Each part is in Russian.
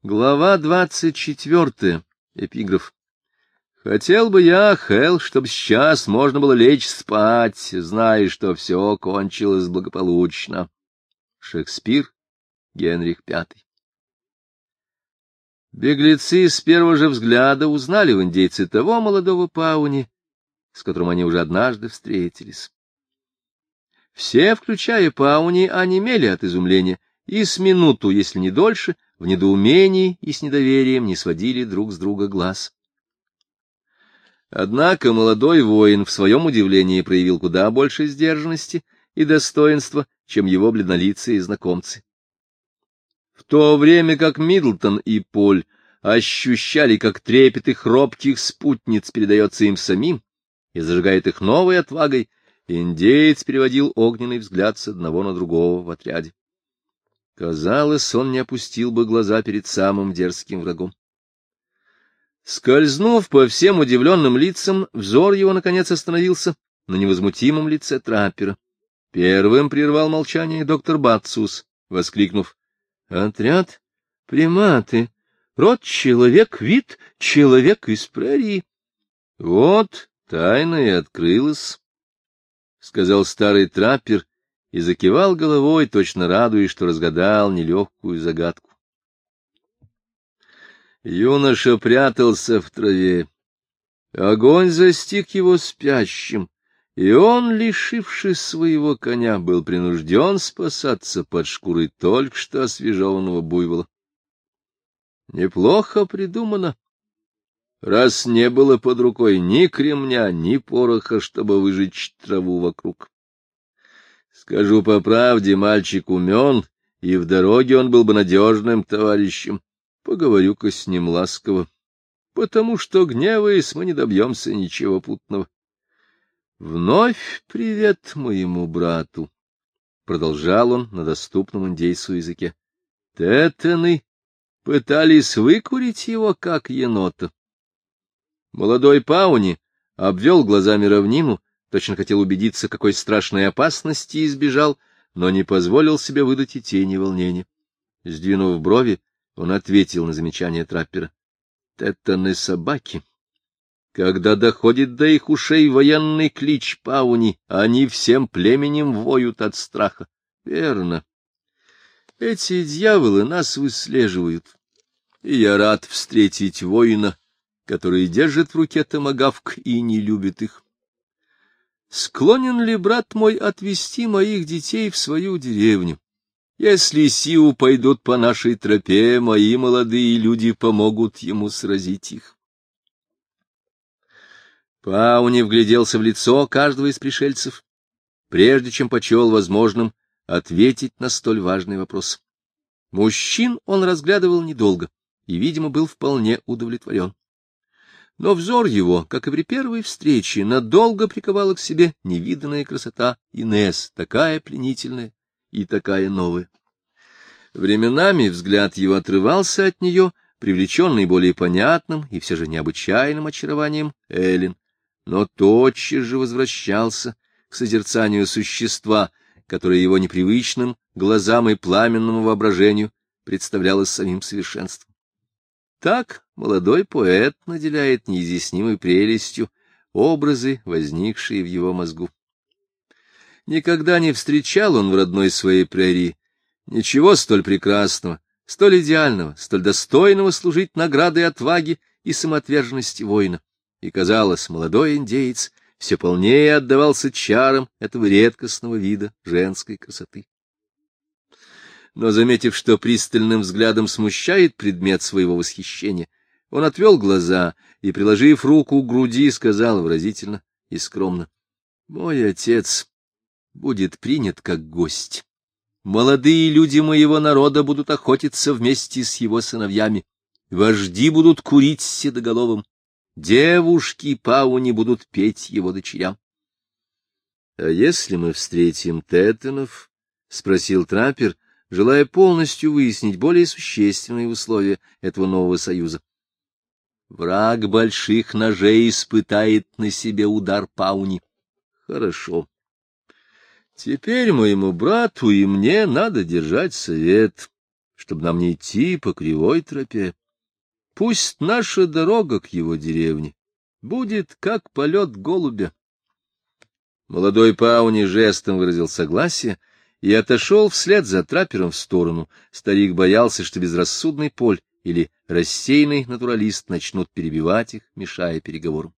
Глава 24. Эпиграф. Хотел бы я, Хэл, чтоб сейчас можно было лечь спать, зная, что все кончилось благополучно. Шекспир, Генрих V. Беглецы с первого же взгляда узнали в индейце того молодого Пауни, с которым они уже однажды встретились. Все, включая Пауни, онемели от изумления, и с минуту, если не дольше, в недоумении и с недоверием не сводили друг с друга глаз. Однако молодой воин в своем удивлении проявил куда больше сдержанности и достоинства, чем его бледнолицые знакомцы. В то время как Миддлтон и Поль ощущали, как трепет их робких спутниц передается им самим и зажигает их новой отвагой, индеец переводил огненный взгляд с одного на другого в отряде. Казалось, он не опустил бы глаза перед самым дерзким врагом. Скользнув по всем удивленным лицам, взор его, наконец, остановился на невозмутимом лице траппера. Первым прервал молчание доктор Бацус, воскликнув: — Отряд приматы, род человек, вид человек из прерии. — Вот тайна и открылась, — сказал старый траппер, и закивал головой, точно радуясь, что разгадал нелегкую загадку. Юноша прятался в траве. Огонь застиг его спящим, и он, лишившись своего коня, был принужден спасаться под шкурой только что освежеванного буйвола. Неплохо придумано. Раз не было под рукой ни кремня, ни пороха, чтобы выжечь траву вокруг. Скажу по правде, мальчик умен, и в дороге он был бы надежным товарищем. Поговорю-ка с ним ласково, потому что, гневаясь, мы не добьемся ничего путного. — Вновь привет моему брату, — продолжал он на доступном индейцу языке. — Тетаны пытались выкурить его, как енота. Молодой Пауни обвел глазами равнину, точно хотел убедиться, какой страшной опасности избежал, но не позволил себе выдать и тени волнения. Сдвинув брови, он ответил на замечание траппера: — Тетаны собаки. Когда доходит до их ушей военный клич Пауни, они всем племенем воют от страха. Верно. Эти дьяволы нас выслеживают, и я рад встретить воина, который держит в руке томагавк и не любит их. Склонен ли брат мой отвезти моих детей в свою деревню? Если сиу пойдут по нашей тропе, мои молодые люди помогут ему сразить их. Пауни вгляделся в лицо каждого из пришельцев, прежде чем почел возможным ответить на столь важный вопрос. Мужчин он разглядывал недолго и, видимо, был вполне удовлетворен. Но взор его, как и при первой встрече, надолго приковала к себе невиданная красота Инесс, такая пленительная и такая новая. Временами взгляд его отрывался от нее, привлеченный более понятным и все же необычайным очарованием Эллен, но тотчас же возвращался к созерцанию существа, которое его непривычным глазам и пламенному воображению представлялось самим совершенством. Так молодой поэт наделяет неизъяснимой прелестью образы, возникшие в его мозгу. Никогда не встречал он в родной своей прерии ничего столь прекрасного, столь идеального, столь достойного служить наградой отваги и самоотверженности воина. И, казалось, молодой индеец все полнее отдавался чарам этого редкостного вида женской красоты. Но, заметив, что пристальным взглядом смущает предмет своего восхищения, он отвел глаза и, приложив руку к груди, сказал выразительно и скромно: — Мой отец будет принят как гость. Молодые люди моего народа будут охотиться вместе с его сыновьями. Вожди будут курить с седоголовым. Девушки Пауни будут петь его дочерям. — А если мы встретим тетанов? — спросил траппер, желая полностью выяснить более существенные условия этого нового союза. Враг больших ножей испытает на себе удар Пауни. Хорошо. Теперь моему брату и мне надо держать совет, чтобы нам не идти по кривой тропе. Пусть наша дорога к его деревне будет как полет голубя. Молодой Пауни жестом выразил согласие и отошел вслед за траппером в сторону. Старик боялся, что безрассудный Поль или рассеянный натуралист начнут перебивать их, мешая переговорам.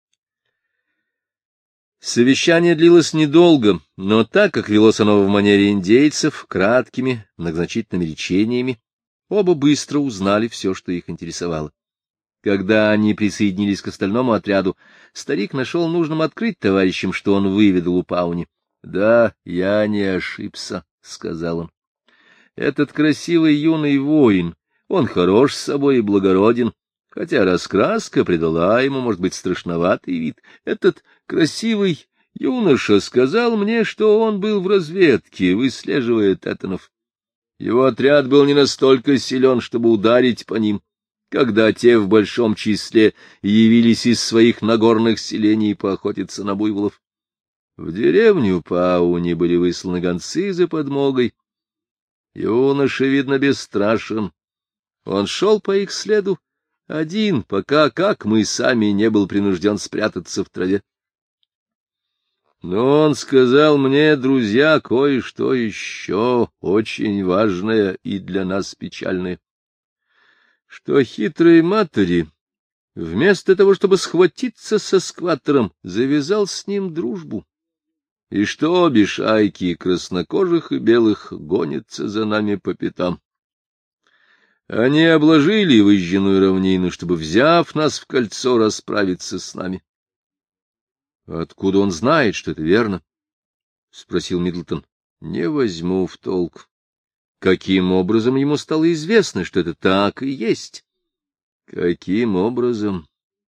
Совещание длилось недолго, но так как велось оно в манере индейцев, краткими, многозначительными речениями, оба быстро узнали все, что их интересовало. Когда они присоединились к остальному отряду, старик нашел нужным открыть товарищам, что он выведал у Пауни. — Да, я не ошибся, — сказал он. — Этот красивый юный воин, он хорош с собой и благороден, хотя раскраска придала ему, может быть, страшноватый вид. Этот красивый юноша сказал мне, что он был в разведке, выслеживая тетанов. Его отряд был не настолько силен, чтобы ударить по ним, когда те в большом числе явились из своих нагорных селений поохотиться на буйволов. В деревню Пауни были высланы гонцы за подмогой. Юноша, видно, бесстрашен. Он шел по их следу один, пока, как мы сами, не был принужден спрятаться в траве. Но он сказал мне, друзья, кое-что еще очень важное и для нас печальное, что хитрый Матери, вместо того, чтобы схватиться со скваттером, завязал с ним дружбу, и что обе шайки краснокожих и белых гонятся за нами по пятам. Они обложили выжженную равнину, чтобы, взяв нас в кольцо, расправиться с нами. — Откуда он знает, что это верно? — спросил Миддлтон. — Не возьму в толк. Каким образом ему стало известно, что это так и есть? — Каким образом?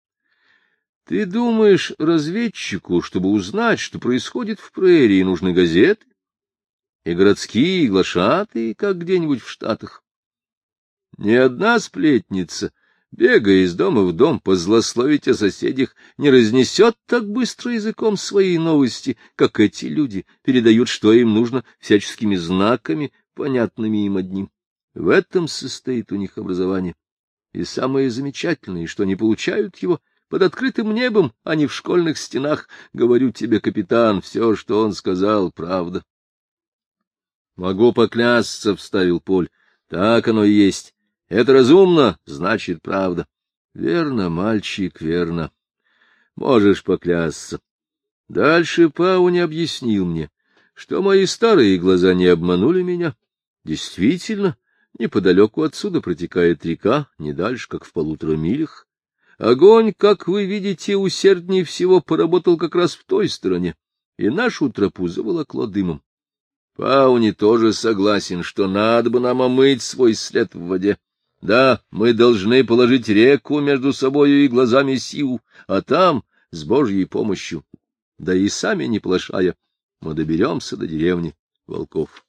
Ты думаешь, разведчику, чтобы узнать, что происходит в прерии, нужны газеты? И городские, и глашатые, как где-нибудь в Штатах? Ни одна сплетница, бегая из дома в дом, позлословить о соседях, не разнесет так быстро языком свои новости, как эти люди передают, что им нужно, всяческими знаками, понятными им одним. В этом состоит у них образование. И самое замечательное, что они получают его под открытым небом, а не в школьных стенах. Говорю тебе, капитан, все, что он сказал, правда. — Могу поклясться, — вставил Поль. — Так оно и есть. Это разумно, значит, правда. — Верно, мальчик, верно. Можешь поклясться. Дальше Пауни объяснил мне, что мои старые глаза не обманули меня. Действительно, неподалеку отсюда протекает река, не дальше, как в 1,5 милях. Огонь, как вы видите, усерднее всего поработал как раз в той стороне, и нашу тропу заволокло дымом. Пауни тоже согласен, что надо бы нам омыть свой след в воде. Да, мы должны положить реку между собою и глазами Сиу, а там, с Божьей помощью, да и сами не плашая, мы доберемся до деревни волков.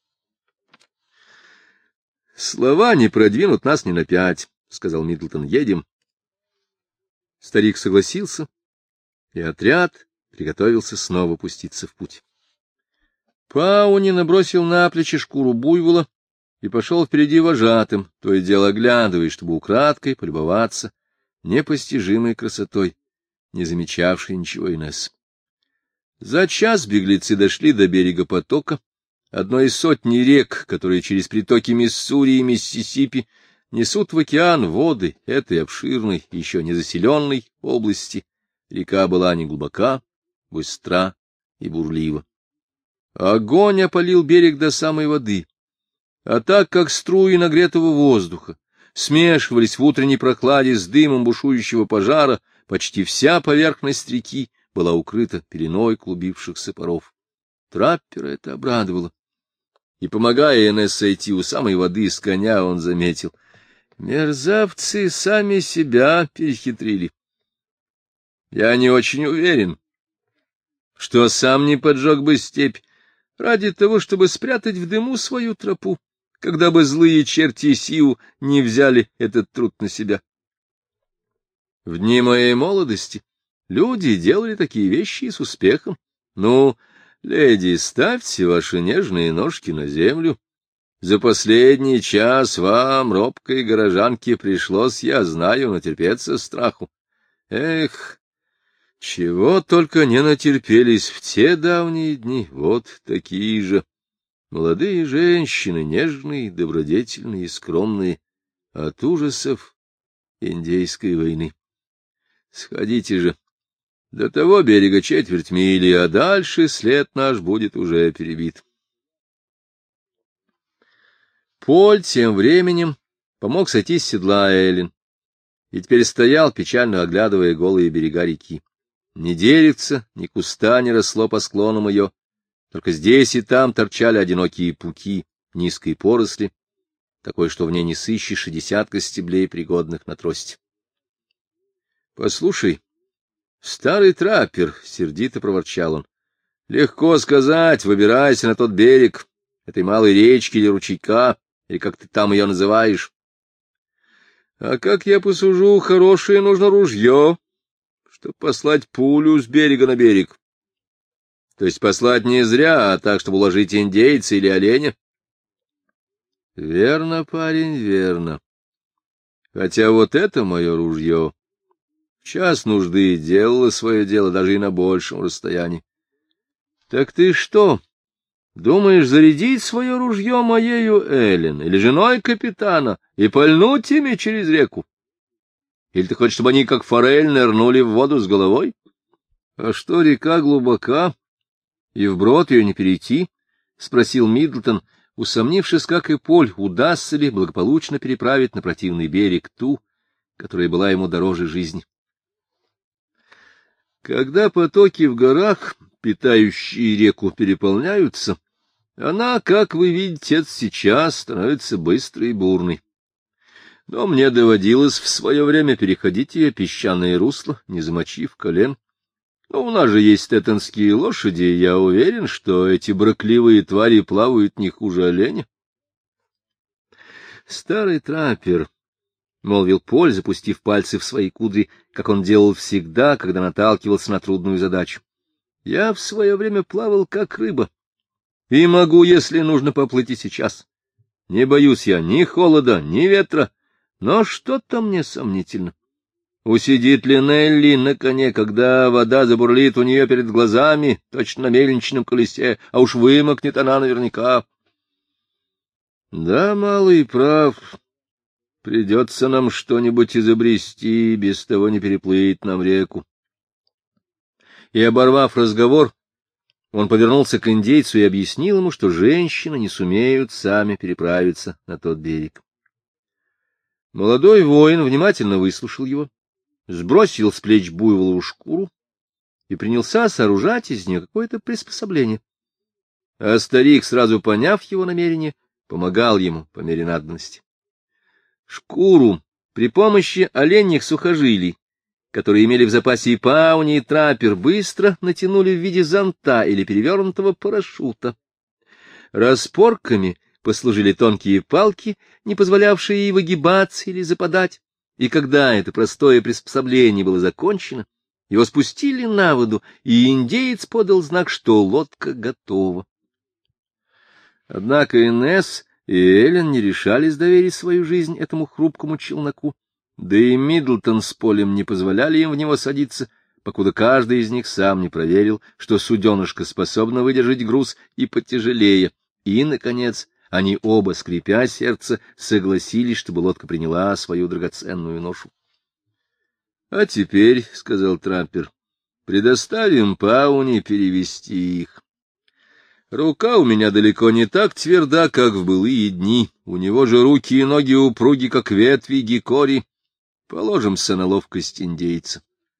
— Слова не продвинут нас ни на 5, — сказал Миддлтон. — Едем. Старик согласился, и отряд приготовился снова пуститься в путь. Пауни набросил на плечи шкуру буйвола и пошел впереди вожатым, то и дело оглядываясь, чтобы украдкой полюбоваться непостижимой красотой, не замечавшей ничего Инесс. За час беглецы дошли до берега потока, одной из сотни рек, которые через притоки Миссури и Миссисипи несут в океан воды этой обширной, еще не заселенной области. Река была неглубока, быстра и бурлива. Огонь опалил берег до самой воды, а так как струи нагретого воздуха смешивались в утренней прохладе с дымом бушующего пожара, почти вся поверхность реки была укрыта пеленой клубившихся паров. Траппера это обрадовало. И, помогая Инесс сойти у самой воды с коня, он заметил: мерзавцы сами себя перехитрили. Я не очень уверен, что сам не поджег бы степь ради того, чтобы спрятать в дыму свою тропу, когда бы злые черти Сиу не взяли этот труд на себя. В дни моей молодости люди делали такие вещи и с успехом. Ну, леди, ставьте ваши нежные ножки на землю. За последний час вам, робкой горожанке, пришлось, я знаю, натерпеться страху. Эх, чего только не натерпелись в те давние дни, вот такие же. Молодые женщины, нежные, добродетельные и скромные, от ужасов Индейской войны. Сходите же. До того берега четверть мили, а дальше след наш будет уже перебит. Поль тем временем помог сойти с седла Эллен и теперь стоял, печально оглядывая голые берега реки. Ни деревца, ни куста не росло по склонам ее, только здесь и там торчали одинокие пуки низкой поросли, такой, что в ней не сыщешь и десятка стеблей, пригодных на трость. — Послушай, старый траппер, — сердито проворчал он, — легко сказать, выбирайся на тот берег этой малой речки или ручейка, или как ты там ее называешь. А как я посужу, хорошее нужно ружье, чтобы послать пулю с берега на берег. То есть послать не зря, а так, чтобы уложить индейца или оленя. Верно, парень, верно. Хотя вот это мое ружье в час нужды делало свое дело даже и на большем расстоянии. Так ты что, думаешь зарядить свое ружье моею Эллен или женой капитана и пальнуть ими через реку? Или ты хочешь, чтобы они, как форель, нырнули в воду с головой? А что, река глубока, и вброд ее не перейти? — спросил Миддлтон, усомнившись, как и Поль, удастся ли благополучно переправить на противный берег ту, которая была ему дороже жизни. Когда потоки в горах, питающие реку, переполняются, она, как вы видите, это сейчас становится быстрой и бурной. Но мне доводилось в свое время переходить ее песчаное русло, не замочив колен. Но у нас же есть теттонские лошади, и я уверен, что эти брыкливые твари плавают не хуже оленя. Старый траппер, — молвил Поль, запустив пальцы в свои кудри, как он делал всегда, когда наталкивался на трудную задачу. — Я в свое время плавал как рыба, и могу, если нужно, поплыть и сейчас. Не боюсь я ни холода, ни ветра, но что-то мне сомнительно. Усидит ли Нелли на коне, когда вода забурлит у нее перед глазами, точно на мельничном колесе, а уж вымокнет она наверняка? — Да, малый прав. Придется нам что-нибудь изобрести, без того не переплыть нам реку. И, оборвав разговор, он повернулся к индейцу и объяснил ему, что женщины не сумеют сами переправиться на тот берег. Молодой воин внимательно выслушал его, сбросил с плеч буйволову шкуру и принялся сооружать из нее какое-то приспособление. А старик, сразу поняв его намерение, помогал ему по мере надобности. Шкуру при помощи оленьих сухожилий, которые имели в запасе и Пауни, и траппер, быстро натянули в виде зонта или перевернутого парашюта. Распорками послужили тонкие палки, не позволявшие ей выгибаться или западать, и когда это простое приспособление было закончено, его спустили на воду, и индеец подал знак, что лодка готова. Однако Инесс и Эллен не решались доверить свою жизнь этому хрупкому челноку, да и Миддлтон с Полем не позволяли им в него садиться, покуда каждый из них сам не проверил, что суденышко способно выдержать груз и потяжелее, и, наконец, они оба, скрипя сердце, согласились, чтобы лодка приняла свою драгоценную ношу. — А теперь, — сказал траппер, — предоставим Пауни перевести их. Рука у меня далеко не так тверда, как в былые дни. У него же руки и ноги упруги, как ветви гикори. Положимся на ловкость индейца.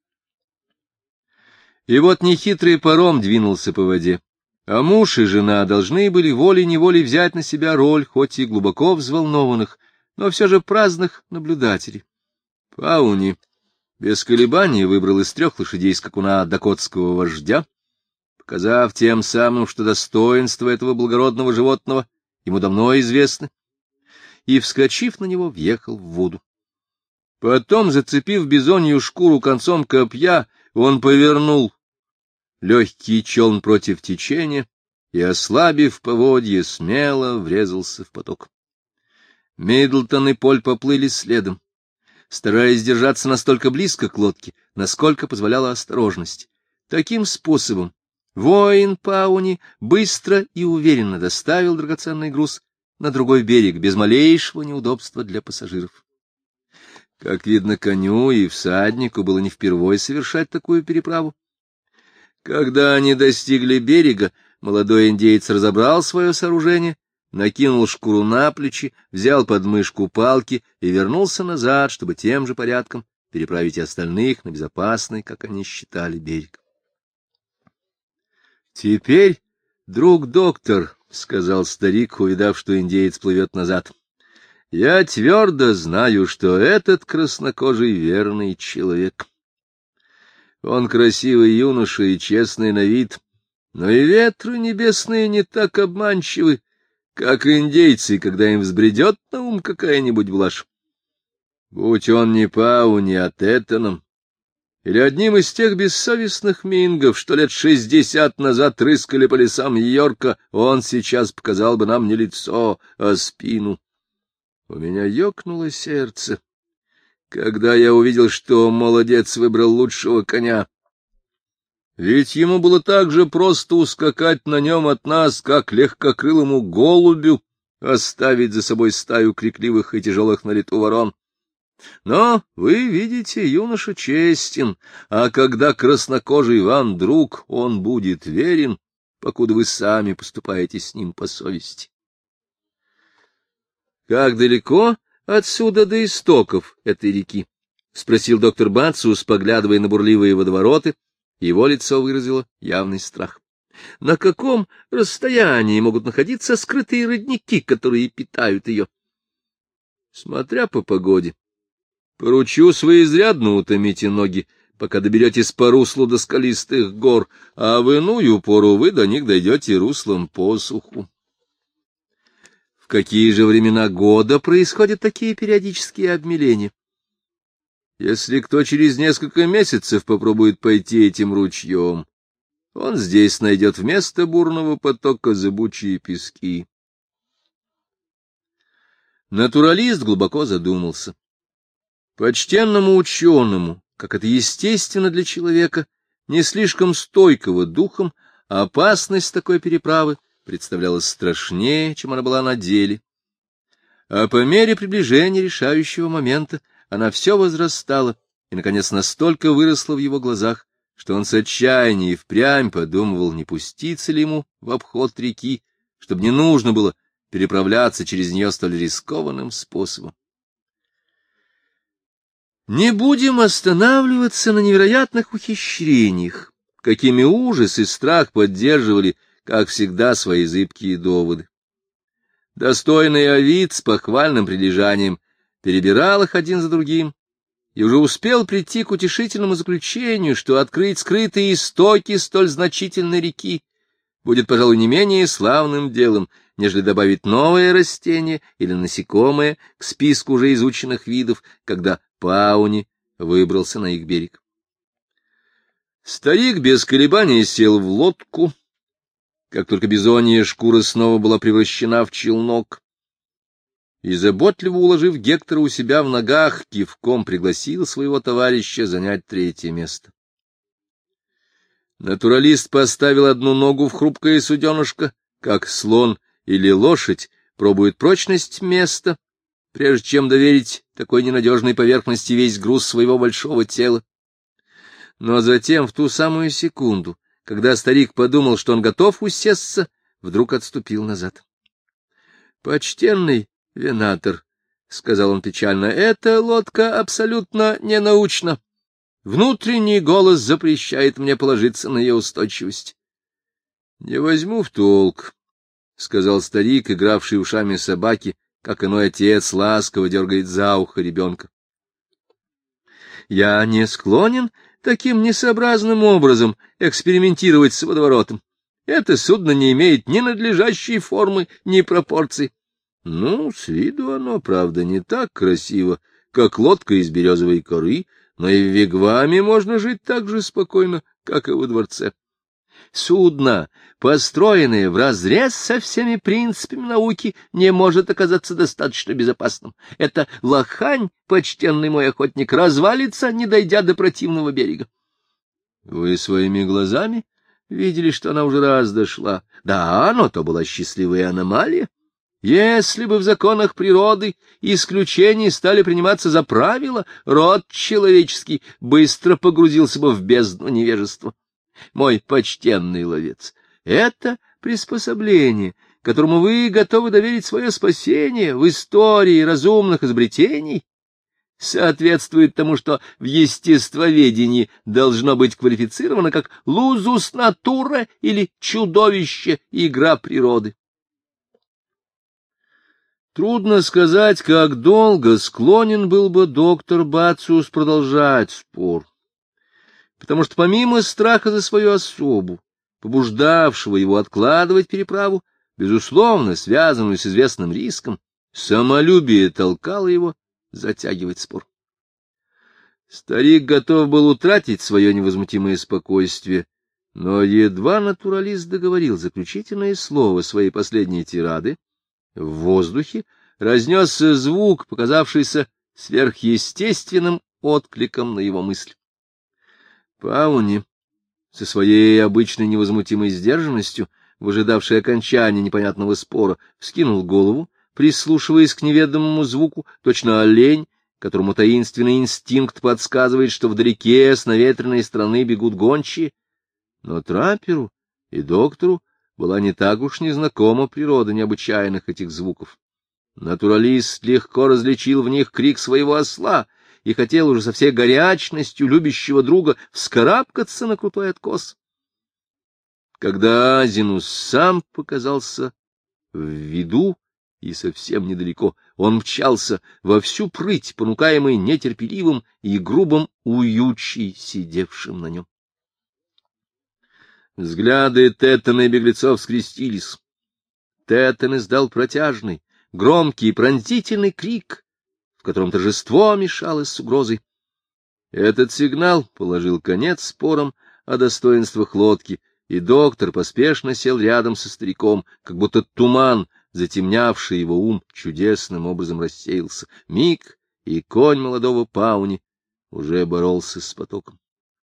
И вот нехитрый паром двинулся по воде, а муж и жена должны были волей-неволей взять на себя роль, хоть и глубоко взволнованных, но все же праздных наблюдателей. Пауни без колебаний выбрал из 3 лошадей скакуна дакотского вождя, показав тем самым, что достоинства этого благородного животного ему давно известны, и, вскочив на него, въехал в воду. Потом, зацепив бизонью шкуру концом копья, он повернул легкий челн против течения и, ослабив поводье, смело врезался в поток. Миддлтон и Поль поплыли следом, стараясь держаться настолько близко к лодке, насколько позволяла осторожность. Таким способом воин Пауни быстро и уверенно доставил драгоценный груз на другой берег, без малейшего неудобства для пассажиров. Как видно, коню и всаднику было не впервой совершать такую переправу. Когда они достигли берега, молодой индеец разобрал свое сооружение, накинул шкуру на плечи, взял под мышку палки и вернулся назад, чтобы тем же порядком переправить и остальных на безопасный, как они считали, берег. — Теперь, друг доктор, — сказал старик, увидав, что индеец плывет назад, — я твердо знаю, что этот краснокожий верный человек. Он красивый юноша и честный на вид, но и ветры небесные не так обманчивы, как индейцы, когда им взбредет на ум какая-нибудь блажь. Будь он не Пауни, а Теттоном, или одним из тех бессовестных мингов, что лет 60 назад рыскали по лесам Йорка, он сейчас показал бы нам не лицо, а спину. У меня ёкнуло сердце, когда я увидел, что молодец выбрал лучшего коня. Ведь ему было так же просто ускакать на нем от нас, как легкокрылому голубю оставить за собой стаю крикливых и тяжелых на лету ворон. Но, вы видите, юноша честен, а когда краснокожий вам друг, он будет верен, покуда вы сами поступаете с ним по совести. — Как далеко отсюда до истоков этой реки? — спросил доктор Бациус, поглядывая на бурливые водовороты. Его лицо выразило явный страх. — На каком расстоянии могут находиться скрытые родники, которые питают ее? — Смотря по погоде. Поручусь, вы изрядно утомите ноги, пока доберетесь по руслу до скалистых гор, а в иную пору вы до них дойдете руслом по суху. В какие же времена года происходят такие периодические обмеления? Если кто через несколько месяцев попробует пойти этим ручьем, он здесь найдет вместо бурного потока зыбучие пески. Натуралист глубоко задумался. Почтенному ученому, как это естественно для человека, не слишком стойкого духом, опасность такой переправы представлялась страшнее, чем она была на деле. А по мере приближения решающего момента она все возрастала и, наконец, настолько выросла в его глазах, что он с отчаянием и впрямь подумывал, не пуститься ли ему в обход реки, чтобы не нужно было переправляться через нее столь рискованным способом. Не будем останавливаться на невероятных ухищрениях, какими ужас и страх поддерживали, как всегда, свои зыбкие доводы. Достойный Овид с похвальным прилежанием перебирал их один за другим и уже успел прийти к утешительному заключению, что открыть скрытые истоки столь значительной реки будет, пожалуй, не менее славным делом, нежели добавить новое растение или насекомое к списку уже изученных видов, когда Пауни выбрался на их берег. Старик без колебаний сел в лодку, как только бизонья шкура снова была превращена в челнок, и, заботливо уложив Гектора у себя в ногах, кивком пригласил своего товарища занять третье место. Натуралист поставил одну ногу в хрупкое суденышко, как слон или лошадь пробует прочность места, прежде чем доверить такой ненадежной поверхности весь груз своего большого тела. Но затем, в ту самую секунду, когда старик подумал, что он готов усесться, вдруг отступил назад. — Почтенный венатор, — сказал он печально, — эта лодка абсолютно ненаучна. Внутренний голос запрещает мне положиться на ее устойчивость. — Не возьму в толк, — сказал старик, игравший ушами собаки, как иной отец ласково дергает за ухо ребенка. — Я не склонен таким несообразным образом экспериментировать с водоворотом. Это судно не имеет ни надлежащей формы, ни пропорций. Ну, с виду оно, правда, не так красиво, как лодка из березовой коры, но и в вигваме можно жить так же спокойно, как и во дворце. Судно, построенное вразрез со всеми принципами науки, не может оказаться достаточно безопасным. Эта лохань, почтенный мой охотник, развалится, не дойдя до противного берега. Вы своими глазами видели, что она уже раз дошла? Да, но то была счастливая аномалия. Если бы в законах природы исключения стали приниматься за правило, род человеческий быстро погрузился бы в бездну невежества. Мой почтенный ловец, это приспособление, которому вы готовы доверить свое спасение в истории разумных изобретений, соответствует тому, что в естествоведении должно быть квалифицировано как лузус натура или чудовище игра природы. Трудно сказать, как долго склонен был бы доктор Бациус продолжать спор, потому что помимо страха за свою особу, побуждавшего его откладывать переправу, безусловно, связанную с известным риском, самолюбие толкало его затягивать спор. Старик готов был утратить свое невозмутимое спокойствие, но едва натуралист договорил заключительное слово своей последней тирады, в воздухе разнесся звук, показавшийся сверхъестественным откликом на его мысль. Пауни, со своей обычной невозмутимой сдержанностью, выжидавший окончания непонятного спора, вскинул голову, прислушиваясь к неведомому звуку, точно олень, которому таинственный инстинкт подсказывает, что вдалеке с наветренной стороны бегут гончие. Но трапперу и доктору была не так уж незнакома природа необычайных этих звуков. Натуралист легко различил в них крик своего осла и хотел уже со всей горячностью любящего друга вскарабкаться на крутой откос. Когда Азинус сам показался в виду и совсем недалеко, он мчался во всю прыть, понукаемый нетерпеливым и грубым уючи, сидевшим на нем. Взгляды Теттона и беглецов скрестились. Теттон издал протяжный, громкий и пронзительный крик, в котором торжество мешалось с угрозой. Этот сигнал положил конец спорам о достоинствах лодки, и доктор поспешно сел рядом со стариком, как будто туман, затемнявший его ум, чудесным образом рассеялся. Миг, и конь молодого Пауни уже боролся с потоком.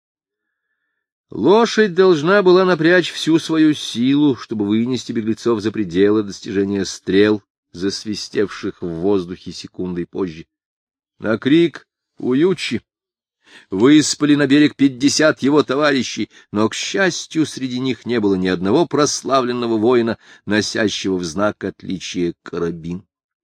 Лошадь должна была напрячь всю свою силу, чтобы вынести беглецов за пределы достижения стрел, засвистевших в воздухе секундой позже. На крик «Уючи!» выспали на берег 50 его товарищей, но, к счастью, среди них не было ни одного прославленного воина, носящего в знак отличия карабин.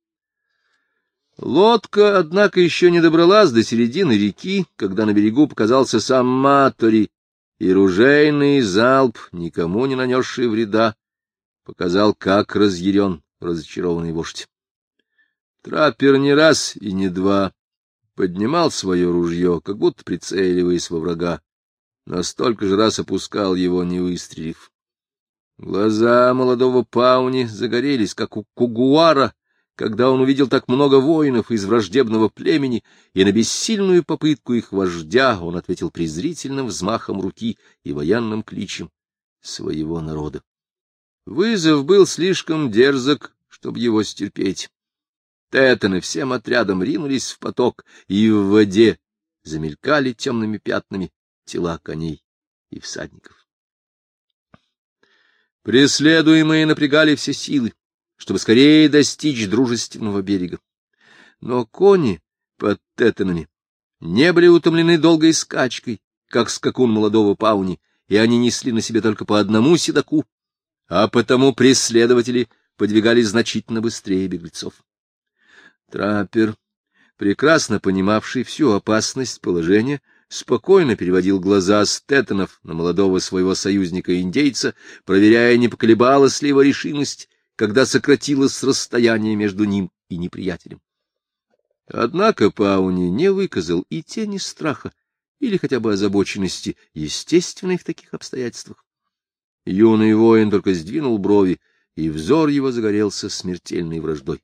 Лодка, однако, еще не добралась до середины реки, когда на берегу показался сам Матори, и ружейный залп, никому не нанесший вреда, показал, как разъярен разочарованный вождь. Траппер не раз и не два поднимал свое ружье, как будто прицеливаясь во врага, но столько же раз опускал его, не выстрелив. Глаза молодого Пауни загорелись, как у кугуара, когда он увидел так много воинов из враждебного племени, и на бессильную попытку их вождя он ответил презрительным взмахом руки и военным кличем своего народа. Вызов был слишком дерзок, чтобы его стерпеть. Теттоны всем отрядом ринулись в поток, и в воде замелькали темными пятнами тела коней и всадников. Преследуемые напрягали все силы, чтобы скорее достичь дружественного берега. Но кони под Теттонами не были утомлены долгой скачкой, как скакун молодого Пауни, и они несли на себе только по одному седоку, а потому преследователи подвигались значительно быстрее беглецов. Траппер, прекрасно понимавший всю опасность положения, спокойно переводил глаза с Теттонов на молодого своего союзника-индейца, проверяя, не поколебалась ли его решимость, когда сократилось расстояние между ним и неприятелем. Однако Пауни не выказал и тени страха или хотя бы озабоченности, естественной в таких обстоятельствах. Юный воин только сдвинул брови, и взор его загорелся смертельной враждой.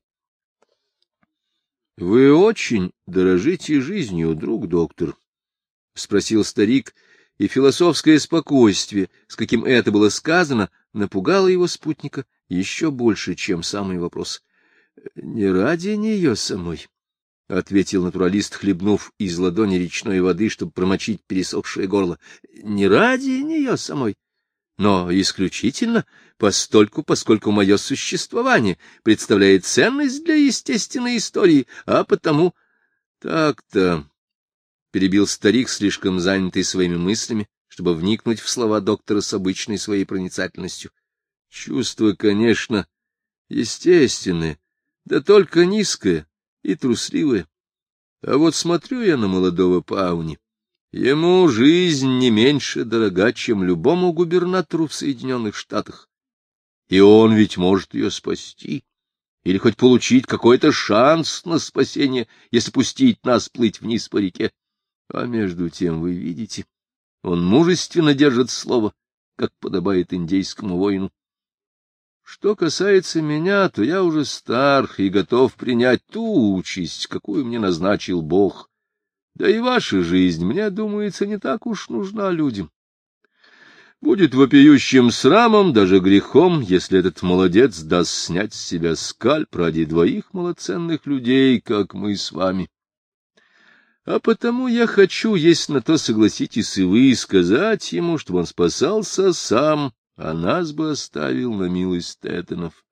— Вы очень дорожите жизнью, друг доктор, — спросил старик, и философское спокойствие, с каким это было сказано, напугало его спутника еще больше, чем самый вопрос. — Не ради нее самой, — ответил натуралист, хлебнув из ладони речной воды, чтобы промочить пересохшее горло. — Не ради нее самой, но исключительно поскольку мое существование представляет ценность для естественной истории, а потому... — Так-то... — перебил старик, слишком занятый своими мыслями, чтобы вникнуть в слова доктора с обычной своей проницательностью. — Чувство, конечно, естественное, да только низкое и трусливое. А вот смотрю я на молодого Пауни. Ему жизнь не меньше дорога, чем любому губернатору в Соединенных Штатах. И он ведь может ее спасти, или хоть получить какой-то шанс на спасение, если пустить нас плыть вниз по реке. А между тем, вы видите, он мужественно держит слово, как подобает индейскому воину. Что касается меня, то я уже стар и готов принять ту участь, какую мне назначил Бог. Да и ваша жизнь, мне думается, не так уж нужна людям. Будет вопиющим срамом, даже грехом, если этот молодец даст снять с себя скальп ради двоих малоценных людей, как мы с вами. А потому я хочу, если на то согласитесь и вы, сказать ему, чтобы он спасался сам, а нас бы оставил на милость Тэттонов.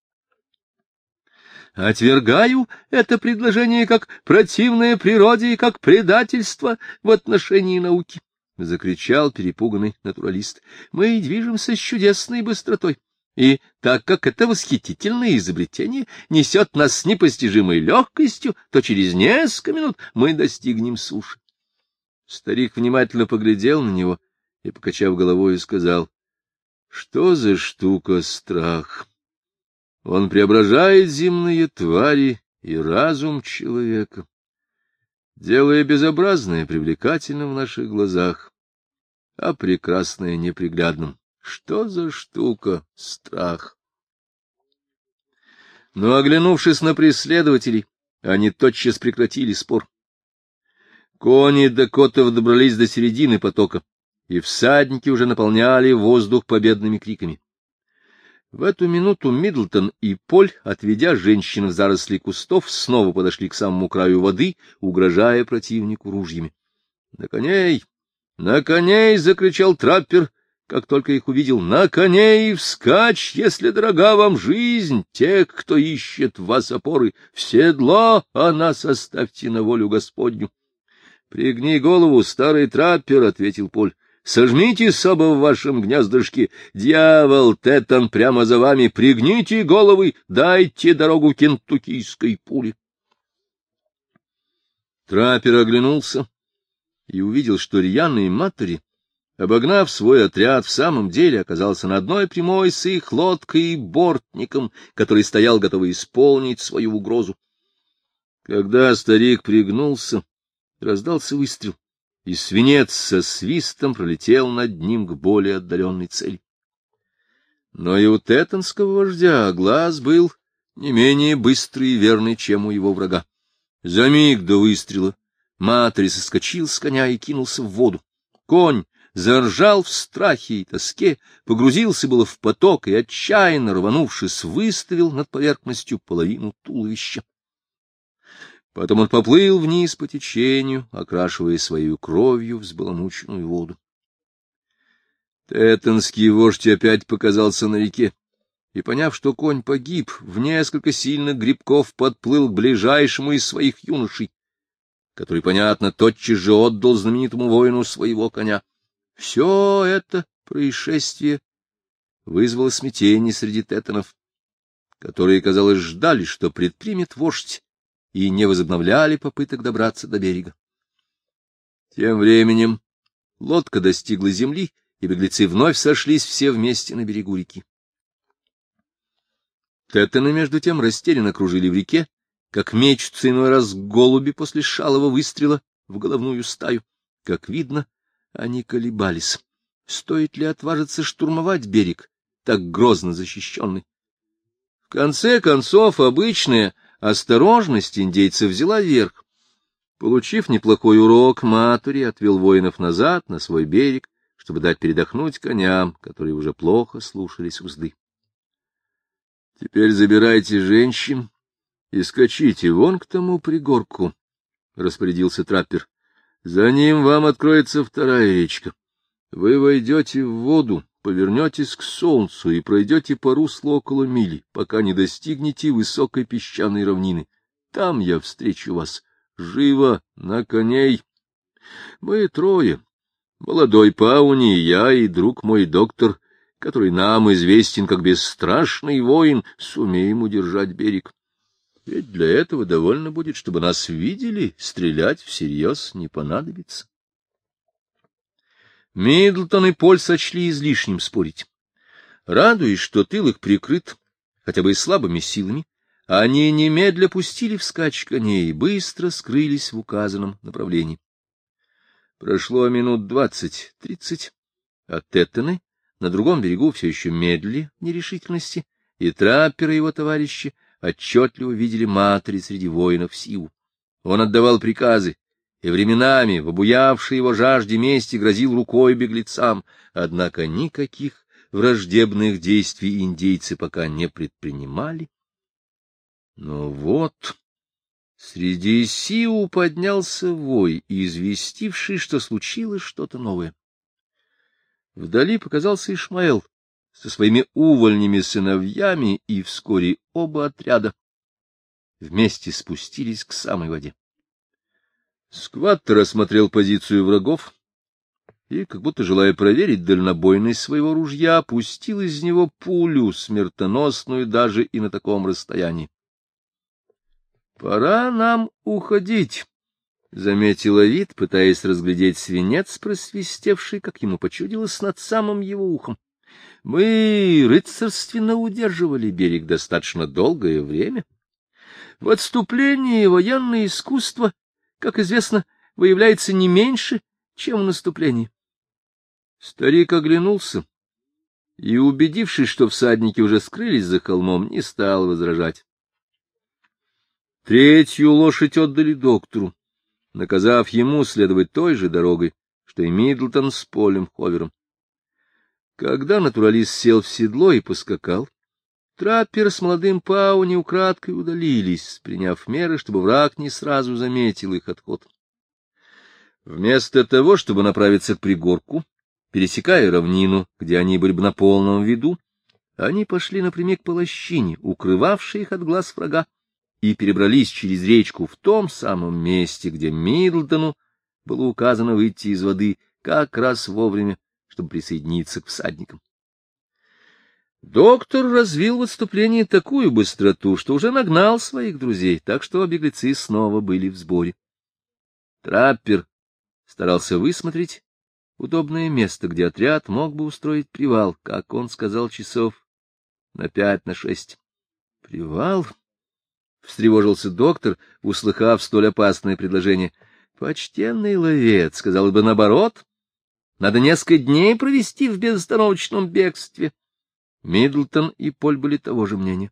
Отвергаю это предложение как противное природе и как предательство в отношении науки, — закричал перепуганный натуралист. — Мы движемся с чудесной быстротой. И так как это восхитительное изобретение несет нас с непостижимой легкостью, то через несколько минут мы достигнем суши. Старик внимательно поглядел на него и, покачав головой, сказал: — Что за штука страх? Он преображает земные твари и разум человека, делая безобразное привлекательным в наших глазах, а прекрасное неприглядным. Что за штука страх? Но, оглянувшись на преследователей, они тотчас прекратили спор. Кони дакотов добрались до середины потока, и всадники уже наполняли воздух победными криками. В эту минуту Миддлтон и Поль, отведя женщин в заросли кустов, снова подошли к самому краю воды, угрожая противнику ружьями. — На коней! На коней! — закричал траппер, как только их увидел. — На коней вскачь, если дорога вам жизнь, тех, кто ищет в вас опоры, в седло, а нас оставьте на волю Господню. — Пригни голову, старый траппер, — ответил Поль. — Сожмите соба в вашем гнездышке. Дьявол, Тэттон прямо за вами. Пригните головы, дайте дорогу кентуккийской пуле. Траппер оглянулся и увидел, что рьяный Маттери, обогнав свой отряд, в самом деле оказался на одной прямой с их лодкой и бортником, который стоял готовый исполнить свою угрозу. Когда старик пригнулся, раздался выстрел, и свинец со свистом пролетел над ним к более отдаленной цели. Но и у тэттонского вождя глаз был не менее быстрый и верный, чем у его врага. За миг до выстрела Маттери соскочил с коня и кинулся в воду. Конь заржал в страхе и тоске, погрузился было в поток и, отчаянно рванувшись, выставил над поверхностью половину туловища. Потом он поплыл вниз по течению, окрашивая своей кровью взбаламученную воду. Тэттонский вождь опять показался на реке, и, поняв, что конь погиб, в несколько сильных грибков подплыл к ближайшему из своих юношей, который, понятно, тотчас же отдал знаменитому воину своего коня. Все это происшествие вызвало смятение среди тэттонов, которые, казалось, ждали, что предпримет вождь, и не возобновляли попыток добраться до берега. Тем временем лодка достигла земли, и беглецы вновь сошлись все вместе на берегу реки. Тэттоны, между тем, растерянно кружили в реке, как мечутся иной раз голуби после шалого выстрела в головную стаю. Как видно, они колебались. Стоит ли отважиться штурмовать берег, так грозно защищенный? В конце концов, обычная осторожность индейцев взяла верх. Получив неплохой урок, Матури отвел воинов назад на свой берег, чтобы дать передохнуть коням, которые уже плохо слушались узды. — Теперь забирайте женщин и скачите вон к тому пригорку, — распорядился траппер. — За ним вам откроется вторая речка. Вы войдете в воду, повернетесь к солнцу и пройдете по руслу около мили, пока не достигнете высокой песчаной равнины. Там я встречу вас. Живо, на коней. Мы трое. Молодой Пауни, я и друг мой доктор, который нам известен как бесстрашный воин, сумеем удержать берег. Ведь для этого довольно будет, чтобы нас видели, стрелять всерьез не понадобится. Миддлтон и Поль сочли излишним спорить. Радуясь, что тыл их прикрыт, хотя бы и слабыми силами, они немедля пустили вскачь коней и быстро скрылись в указанном направлении. Прошло минут 20-30, а Теттоны на другом берегу все еще медлили в нерешительности, и траппер и его товарищи отчетливо видели Матури среди воинов Сиу. Он отдавал приказы, и временами, в обуявшей его жажде мести, грозил рукой беглецам, однако никаких враждебных действий индейцы пока не предпринимали. Но вот среди Сиу поднялся вой, известивший, что случилось что-то новое. Вдали показался Ишмаэл со своими увольнями-сыновьями, и вскоре оба отряда вместе спустились к самой воде. Скваттер осмотрел позицию врагов и, как будто желая проверить дальнобойность своего ружья, пустил из него пулю, смертоносную даже и на таком расстоянии. — Пора нам уходить, — заметил Овид, пытаясь разглядеть свинец, просвистевший, как ему почудилось, над самым его ухом. — Мы рыцарственно удерживали берег достаточно долгое время. В отступлении военное искусство, как известно, выявляется не меньше, чем в наступлении. Старик оглянулся и, убедившись, что всадники уже скрылись за холмом, не стал возражать. Третью лошадь отдали доктору, наказав ему следовать той же дорогой, что и Миддлтон с Полем Ховером. Когда натуралист сел в седло и поскакал, траппер с молодым Пауни украдкой удалились, приняв меры, чтобы враг не сразу заметил их отход. Вместо того, чтобы направиться к пригорку, пересекая равнину, где они были бы на полном виду, они пошли напрямик по лощине, укрывавшей их от глаз врага, и перебрались через речку в том самом месте, где Миддлтону было указано выйти из воды как раз вовремя, чтобы присоединиться к всадникам. Доктор развил в отступлении такую быстроту, что уже нагнал своих друзей, так что беглецы снова были в сборе. Траппер старался высмотреть удобное место, где отряд мог бы устроить привал, как он сказал, часов на 5-6. — Привал? — встревожился доктор, услыхав столь опасное предложение. — Почтенный ловец, сказал бы наоборот. Надо несколько дней провести в безостановочном бегстве. Миддлтон и Поль были того же мнения.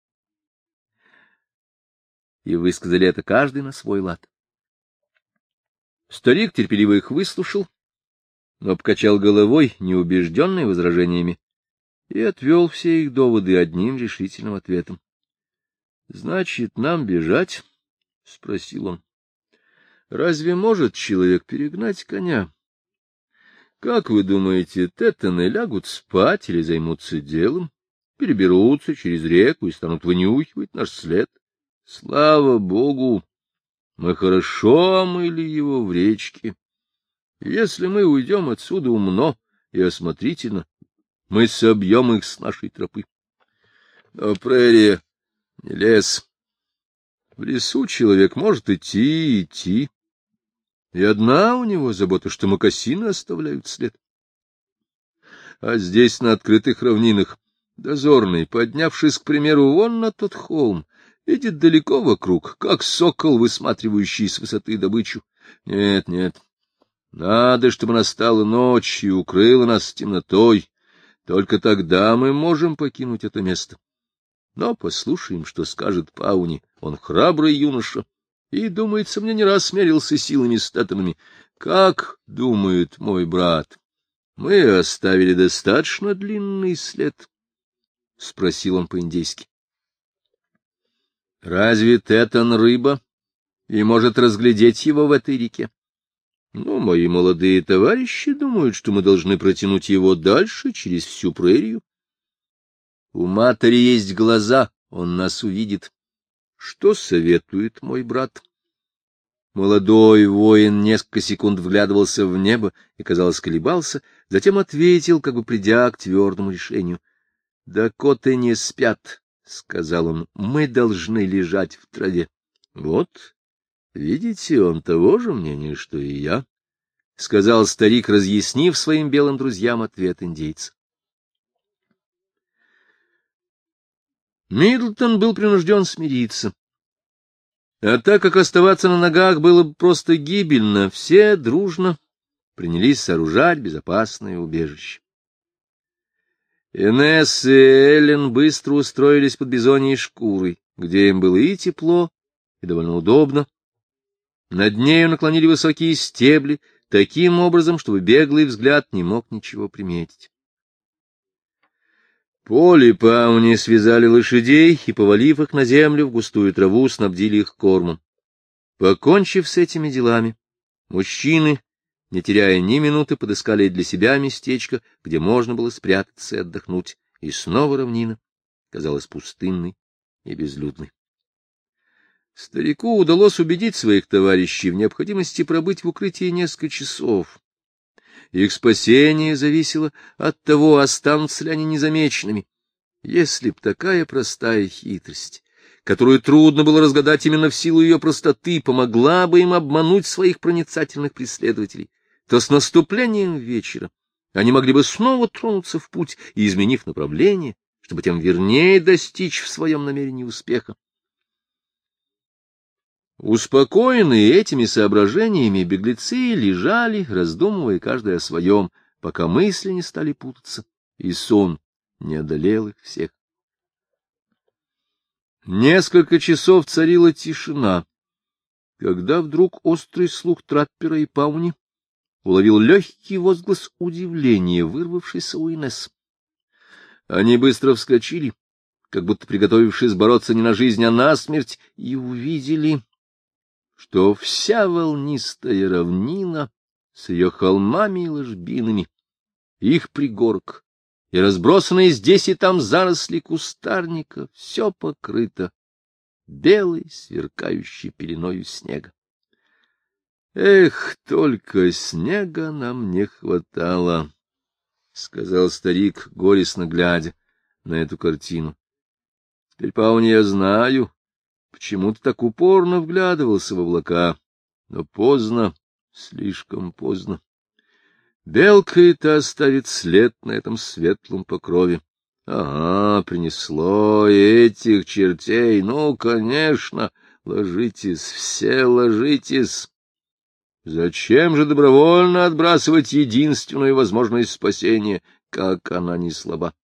И высказали это каждый на свой лад. Старик терпеливо их выслушал, но покачал головой, неубежденный возражениями, и отвел все их доводы одним решительным ответом. — Значит, нам бежать? — спросил он. — Разве может человек перегнать коня? Как вы думаете, Теттоны лягут спать или займутся делом, переберутся через реку и станут вынюхивать наш след? Слава Богу! Мы хорошо омыли его в речке. Если мы уйдем отсюда умно и осмотрительно, мы собьем их с нашей тропы. Но прерия не лес. В лесу человек может идти, и одна у него забота, что мокасины оставляют след. А здесь, на открытых равнинах, дозорный, поднявшись, к примеру, вон на тот холм, видит далеко вокруг, как сокол, высматривающий с высоты добычу. Нет, надо, чтобы настала ночь и укрыла нас темнотой. Только тогда мы можем покинуть это место. Но послушаем, что скажет Пауни. Он храбрый юноша и, думается, мне не раз смерился силами с Тэттонами. Как думает мой брат, мы оставили достаточно длинный след? — спросил он по-индейски. — Разве Тэттон рыба и может разглядеть его в этой реке? Но мои молодые товарищи думают, что мы должны протянуть его дальше, через всю прерию. У матери есть глаза, он нас увидит. Что советует мой брат? Молодой воин несколько секунд вглядывался в небо и, казалось, колебался, затем ответил, как бы придя к твердому решению. — Дакоты не спят, — сказал он, — мы должны лежать в траве. — Вот, видите, он того же мнения, что и я, — сказал старик, разъяснив своим белым друзьям ответ индейца. Миддлтон был принужден смириться. А так как оставаться на ногах было бы просто гибельно, все дружно принялись сооружать безопасное убежище. Инесс и Эллен быстро устроились под бизоньей шкурой, где им было и тепло, и довольно удобно. Над нею наклонили высокие стебли, таким образом, чтобы беглый взгляд не мог ничего приметить. Полли и Пауни связали лошадей и, повалив их на землю, в густую траву снабдили их кормом. Покончив с этими делами, мужчины, не теряя ни минуты, подыскали для себя местечко, где можно было спрятаться и отдохнуть, и снова равнина казалась пустынной и безлюдной. Старику удалось убедить своих товарищей в необходимости пробыть в укрытии несколько часов. Их спасение зависело от того, останутся ли они незамеченными. Если б такая простая хитрость, которую трудно было разгадать именно в силу ее простоты, помогла бы им обмануть своих проницательных преследователей, то с наступлением вечера они могли бы снова тронуться в путь и, изменив направление, чтобы тем вернее достичь в своем намерении успеха. Успокоенные этими соображениями, беглецы лежали, раздумывая каждый о своем, пока мысли не стали путаться, и сон не одолел их всех. Несколько часов царила тишина, когда вдруг острый слух траппера и Пауни уловил легкий возглас удивления, вырвавшийся у Инесс. Они быстро вскочили, как будто приготовившись бороться не на жизнь, а на смерть, и увидели, что вся волнистая равнина с ее холмами и ложбинами, их пригорок и разбросанные здесь и там заросли кустарника, все покрыто белой, сверкающей пеленою снега. — Эх, только снега нам не хватало, — сказал старик, горестно глядя на эту картину. — Теперь, Пауни, я знаю, почему ты так упорно вглядывался в облака, но поздно, слишком поздно. Белка и та оставит след на этом светлом покрове. Ага, принесло этих чертей. Ну, конечно, ложитесь, все ложитесь. Зачем же добровольно отбрасывать единственную возможность спасения, как она не слаба?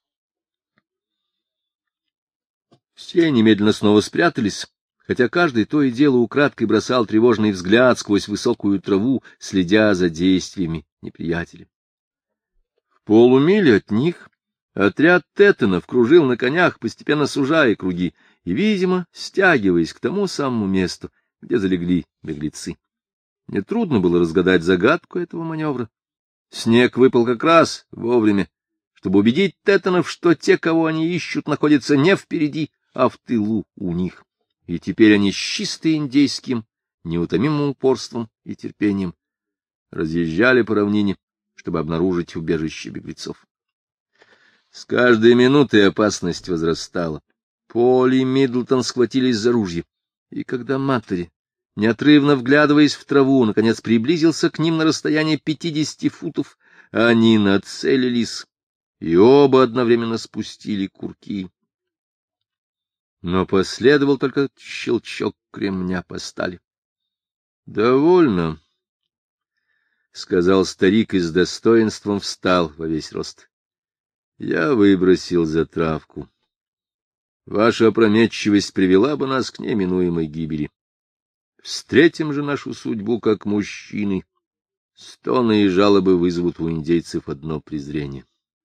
Все немедленно снова спрятались, хотя каждый то и дело украдкой бросал тревожный взгляд сквозь высокую траву, следя за действиями неприятеля. В полумиле от них отряд Тэттонов кружил на конях, постепенно сужая круги и, видимо, стягиваясь к тому самому месту, где залегли беглецы. Нетрудно было разгадать загадку этого маневра. Снег выпал как раз вовремя, чтобы убедить Тэттонов, что те, кого они ищут, находятся не впереди, а в тылу у них. И теперь они с чисто индейским, неутомимым упорством и терпением разъезжали по равнине, чтобы обнаружить убежище беглецов. С каждой минутой опасность возрастала. Полли и Миддлтон схватились за ружья, и когда матери, неотрывно вглядываясь в траву, наконец приблизился к ним на расстояние 50 футов, они нацелились, и оба одновременно спустили курки. Но последовал только щелчок кремня по стали. — Довольно, — сказал старик и с достоинством встал во весь рост. — Я выбросил затравку. Ваша опрометчивость привела бы нас к неминуемой гибели. Встретим же нашу судьбу как мужчины. Стоны и жалобы вызовут у индейцев одно презрение.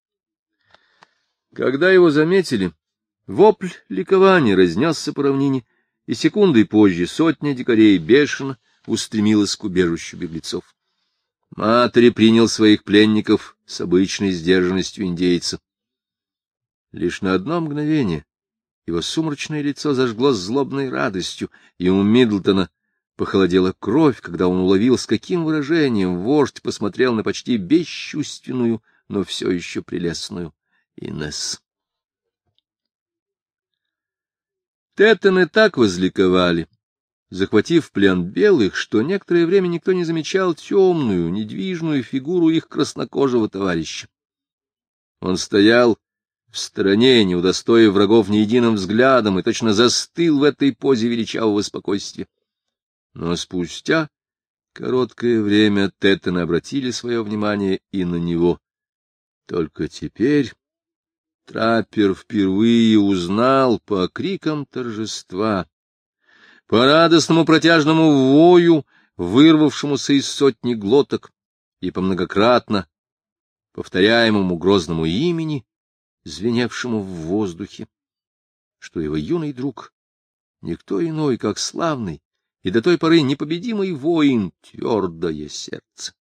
Когда его заметили, вопль ликования разнесся по равнине, и секундой позже сотня дикарей бешено устремилась к убежищу беглецов. Матери принял своих пленников с обычной сдержанностью индейца. Лишь на одно мгновение его сумрачное лицо зажгло злобной радостью, и у Миддлтона похолодела кровь, когда он уловил, с каким выражением вождь посмотрел на почти бесчувственную, но все еще прелестную Инесс. Теттоны так возликовали, захватив в плен белых, что некоторое время никто не замечал темную, недвижную фигуру их краснокожего товарища. Он стоял в стороне, не удостоив врагов ни единым взглядом, и точно застыл в этой позе величавого спокойствия. Но спустя короткое время Теттоны обратили свое внимание и на него. Только теперь траппер впервые узнал по крикам торжества, по радостному протяжному вою, вырвавшемуся из сотни глоток, и по многократно повторяемому грозному имени, звеневшему в воздухе, что его юный друг — никто иной, как славный и до той поры непобедимый воин, Твердое Сердце.